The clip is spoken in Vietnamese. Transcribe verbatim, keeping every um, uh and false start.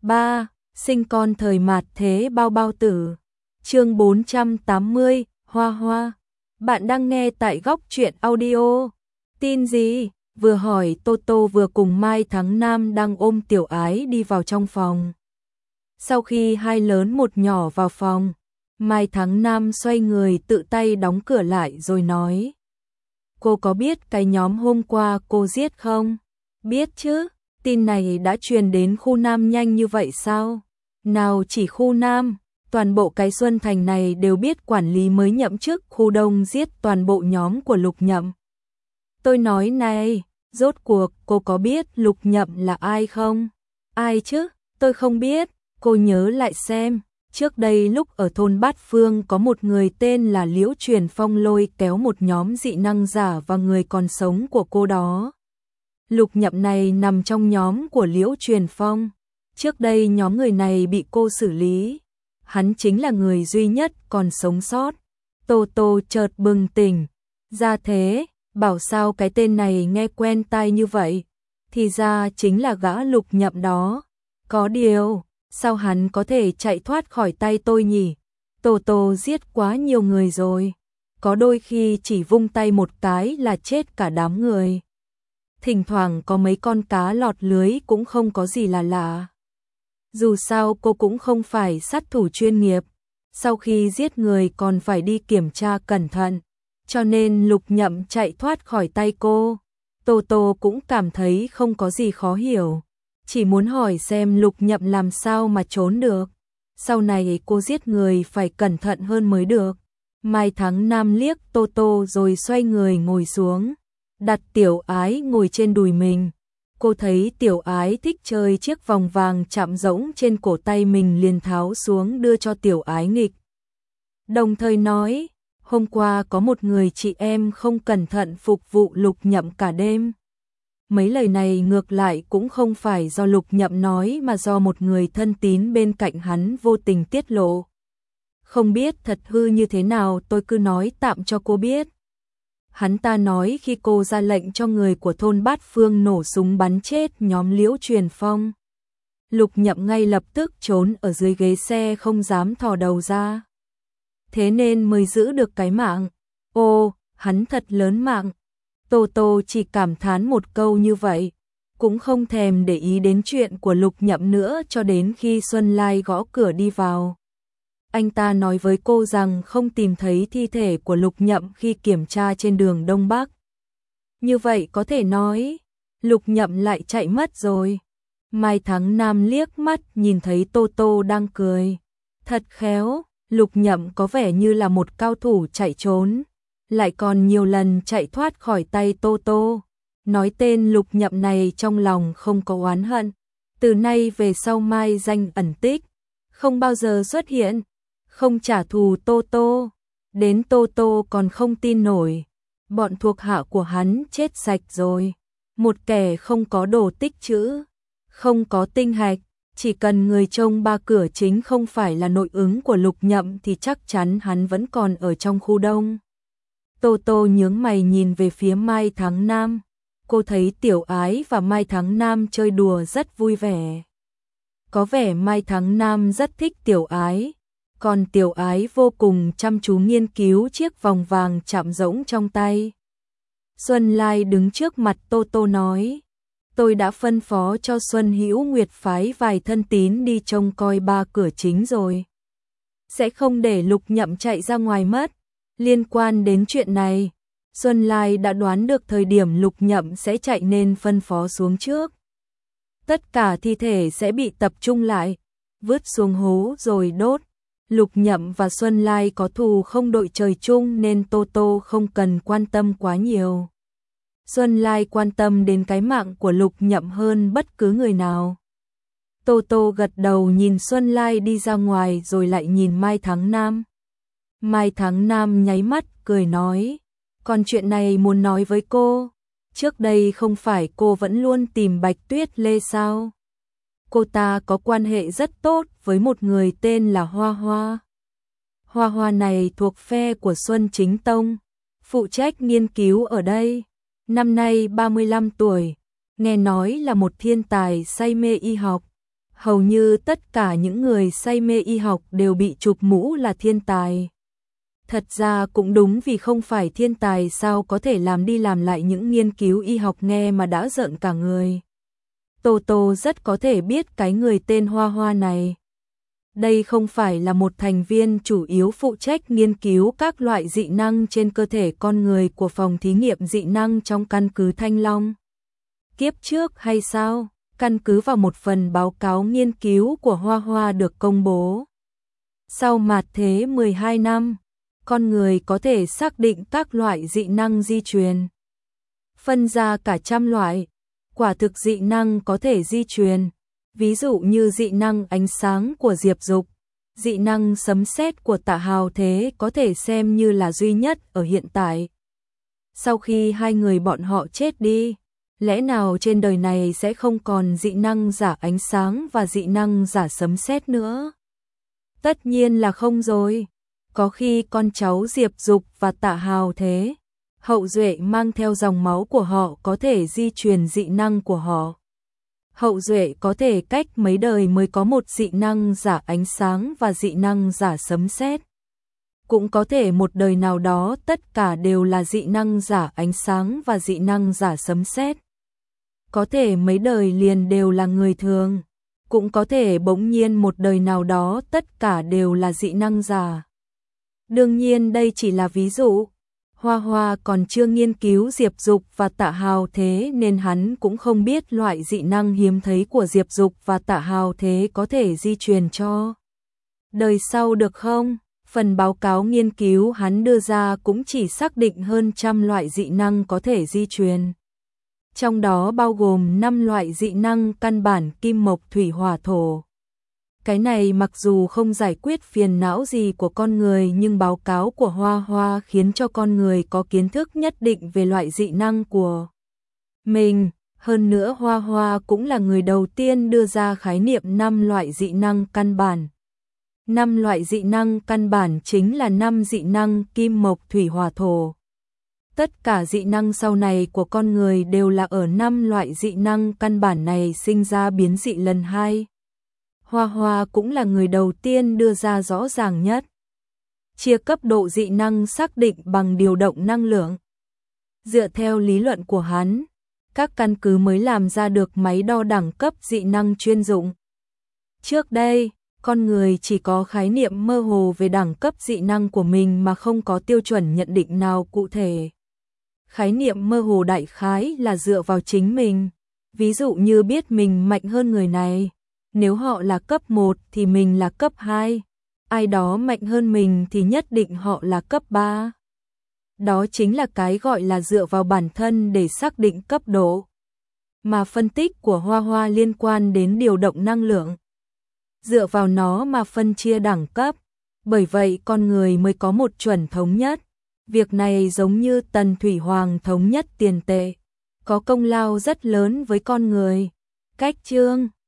ba. Sinh con thời mạt thế bao bao tử. Chương bốn trăm tám mươi, Hoa Hoa. Bạn đang nghe tại Góc Truyện Audio. Tin gì? Vừa hỏi Toto vừa cùng Mai Thắng Nam đang ôm Tiểu Ái đi vào trong phòng. Sau khi hai lớn một nhỏ vào phòng, Mai Thắng Nam xoay người tự tay đóng cửa lại rồi nói: Cô có biết cái nhóm hôm qua cô giết không? Biết chứ, tin này đã truyền đến khu Nam nhanh như vậy sao? Nào chỉ khu Nam, toàn bộ cái Xuân Thành này đều biết quản lý mới nhậm chức khu Đông giết toàn bộ nhóm của Lục Nhậm. Tôi nói này, rốt cuộc cô có biết Lục Nhậm là ai không? Ai chứ? Tôi không biết, cô nhớ lại xem. Trước đây lúc ở thôn Bát Phương có một người tên là Liễu Truyền Phong lôi kéo một nhóm dị năng giả và người còn sống của cô đó. Lục Nhậm này nằm trong nhóm của Liễu Truyền Phong. Trước đây nhóm người này bị cô xử lý. Hắn chính là người duy nhất còn sống sót. Tô Tô chợt bừng tỉnh. Ra thế, bảo sao cái tên này nghe quen tai như vậy. Thì ra chính là gã Lục Nhậm đó. Có điều, sao hắn có thể chạy thoát khỏi tay tôi nhỉ? Tô Tô giết quá nhiều người rồi. Có đôi khi chỉ vung tay một cái là chết cả đám người. Thỉnh thoảng có mấy con cá lọt lưới cũng không có gì là lạ. Dù sao cô cũng không phải sát thủ chuyên nghiệp, sau khi giết người còn phải đi kiểm tra cẩn thận, cho nên Lục Nhậm chạy thoát khỏi tay cô. Tô Tô cũng cảm thấy không có gì khó hiểu, chỉ muốn hỏi xem Lục Nhậm làm sao mà trốn được. Sau này cô giết người phải cẩn thận hơn mới được. Mai Thắng Nam liếc Tô Tô rồi xoay người ngồi xuống, đặt Tiểu Ái ngồi trên đùi mình. Cô thấy Tiểu Ái thích chơi chiếc vòng vàng chạm rỗng trên cổ tay mình liền tháo xuống đưa cho Tiểu Ái nghịch. Đồng thời nói, hôm qua có một người chị em không cẩn thận phục vụ Lục Nhậm cả đêm. Mấy lời này ngược lại cũng không phải do Lục Nhậm nói mà do một người thân tín bên cạnh hắn vô tình tiết lộ. Không biết thật hư như thế nào, tôi cứ nói tạm cho cô biết. Hắn ta nói khi cô ra lệnh cho người của thôn Bát Phương nổ súng bắn chết nhóm Liễu Truyền Phong, Lục Nhậm ngay lập tức trốn ở dưới ghế xe không dám thò đầu ra. Thế nên mới giữ được cái mạng. Ô, hắn thật lớn mạng. Tô Tô chỉ cảm thán một câu như vậy, cũng không thèm để ý đến chuyện của Lục Nhậm nữa cho đến khi Xuân Lai gõ cửa đi vào. Anh ta nói với cô rằng không tìm thấy thi thể của Lục Nhậm khi kiểm tra trên đường Đông Bắc. Như vậy có thể nói, Lục Nhậm lại chạy mất rồi. Mai Thắng Nam liếc mắt nhìn thấy Tô Tô đang cười. Thật khéo, Lục Nhậm có vẻ như là một cao thủ chạy trốn, lại còn nhiều lần chạy thoát khỏi tay Tô Tô. Nói tên Lục Nhậm này trong lòng không có oán hận. Từ nay về sau mai danh ẩn tích, không bao giờ xuất hiện. Không trả thù Tô Tô, đến Tô Tô còn không tin nổi, bọn thuộc hạ của hắn chết sạch rồi. Một kẻ không có đồ tích trữ, không có tinh hạch, chỉ cần người trông ba cửa chính không phải là nội ứng của Lục Nhậm thì chắc chắn hắn vẫn còn ở trong khu Đông. Tô Tô nhướng mày nhìn về phía Mai Thắng Nam, cô thấy Tiểu Ái và Mai Thắng Nam chơi đùa rất vui vẻ. Có vẻ Mai Thắng Nam rất thích Tiểu Ái. Còn Tiểu Ái vô cùng chăm chú nghiên cứu chiếc vòng vàng chạm rỗng trong tay. Xuân Lai đứng trước mặt Tô Tô nói, tôi đã phân phó cho Xuân Hữu Nguyệt phái vài thân tín đi trông coi ba cửa chính rồi. Sẽ không để Lục Nhậm chạy ra ngoài mất. Liên quan đến chuyện này, Xuân Lai đã đoán được thời điểm Lục Nhậm sẽ chạy nên phân phó xuống trước. Tất cả thi thể sẽ bị tập trung lại, vứt xuống hố rồi đốt. Lục Nhậm và Xuân Lai có thù không đội trời chung nên Tô Tô không cần quan tâm quá nhiều. Xuân Lai quan tâm đến cái mạng của Lục Nhậm hơn bất cứ người nào. Tô Tô gật đầu nhìn Xuân Lai đi ra ngoài rồi lại nhìn Mai Thắng Nam. Mai Thắng Nam nháy mắt cười nói, còn chuyện này muốn nói với cô. Trước đây không phải cô vẫn luôn tìm Bạch Tuyết Lê sao? Cô ta có quan hệ rất tốt với một người tên là Hoa Hoa. Hoa Hoa này thuộc phe của Xuân Chính Tông, phụ trách nghiên cứu ở đây. Năm nay ba mươi lăm tuổi, nghe nói là một thiên tài say mê y học. Hầu như tất cả những người say mê y học đều bị chụp mũ là thiên tài. Thật ra cũng đúng, vì không phải thiên tài sao có thể làm đi làm lại những nghiên cứu y học nghe mà đã rợn cả người. Tô Tô rất có thể biết cái người tên Hoa Hoa này. Đây không phải là một thành viên chủ yếu phụ trách nghiên cứu các loại dị năng trên cơ thể con người của phòng thí nghiệm dị năng trong căn cứ Thanh Long kiếp trước hay sao? Căn cứ vào một phần báo cáo nghiên cứu của Hoa Hoa được công bố. Sau mạt thế mười hai năm, con người có thể xác định các loại dị năng di truyền. Phân ra cả trăm loại, quả thực dị năng có thể di truyền. Ví dụ như dị năng ánh sáng của Diệp Dục, dị năng sấm sét của Tạ Hào Thế có thể xem như là duy nhất ở hiện tại. Sau khi hai người bọn họ chết đi, lẽ nào trên đời này sẽ không còn dị năng giả ánh sáng và dị năng giả sấm sét nữa? Tất nhiên là không rồi. Có khi con cháu Diệp Dục và Tạ Hào Thế, hậu duệ mang theo dòng máu của họ có thể di truyền dị năng của họ. Hậu duệ có thể cách mấy đời mới có một dị năng giả ánh sáng và dị năng giả sấm sét. Cũng có thể một đời nào đó tất cả đều là dị năng giả ánh sáng và dị năng giả sấm sét. Có thể mấy đời liền đều là người thường. Cũng có thể bỗng nhiên một đời nào đó tất cả đều là dị năng giả. Đương nhiên đây chỉ là ví dụ. Hoa Hoa còn chưa nghiên cứu Diệp Dục và Tạ Hào Thế nên hắn cũng không biết loại dị năng hiếm thấy của Diệp Dục và Tạ Hào Thế có thể di truyền cho đời sau được không? Phần báo cáo nghiên cứu hắn đưa ra cũng chỉ xác định hơn trăm loại dị năng có thể di truyền. Trong đó bao gồm năm loại dị năng căn bản kim mộc thủy hỏa thổ. Cái này mặc dù không giải quyết phiền não gì của con người nhưng báo cáo của Hoa Hoa khiến cho con người có kiến thức nhất định về loại dị năng của mình. Hơn nữa Hoa Hoa cũng là người đầu tiên đưa ra khái niệm năm loại dị năng căn bản. Năm loại dị năng căn bản chính là năm dị năng kim mộc thủy hỏa thổ. Tất cả dị năng sau này của con người đều là ở năm loại dị năng căn bản này sinh ra biến dị lần hai. Hoa Hoa cũng là người đầu tiên đưa ra rõ ràng nhất. Chia cấp độ dị năng xác định bằng điều động năng lượng. Dựa theo lý luận của hắn, các căn cứ mới làm được được máy đo đẳng cấp dị năng chuyên dụng. Trước đây, con người chỉ có khái niệm mơ hồ về đẳng cấp dị năng của mình mà không có tiêu chuẩn nhận định nào cụ thể. Khái niệm mơ hồ đại khái là dựa vào chính mình. Ví dụ như biết mình mạnh hơn người này. Nếu họ là cấp một thì mình là cấp hai. Ai đó mạnh hơn mình thì nhất định họ là cấp ba. Đó chính là cái gọi là dựa vào bản thân để xác định cấp độ. Mà phân tích của Hoa Hoa liên quan đến điều động năng lượng. Dựa vào nó mà phân chia đẳng cấp. Bởi vậy con người mới có một chuẩn thống nhất. Việc này giống như Tần Thủy Hoàng thống nhất tiền tệ. Có công lao rất lớn với con người. Cách chương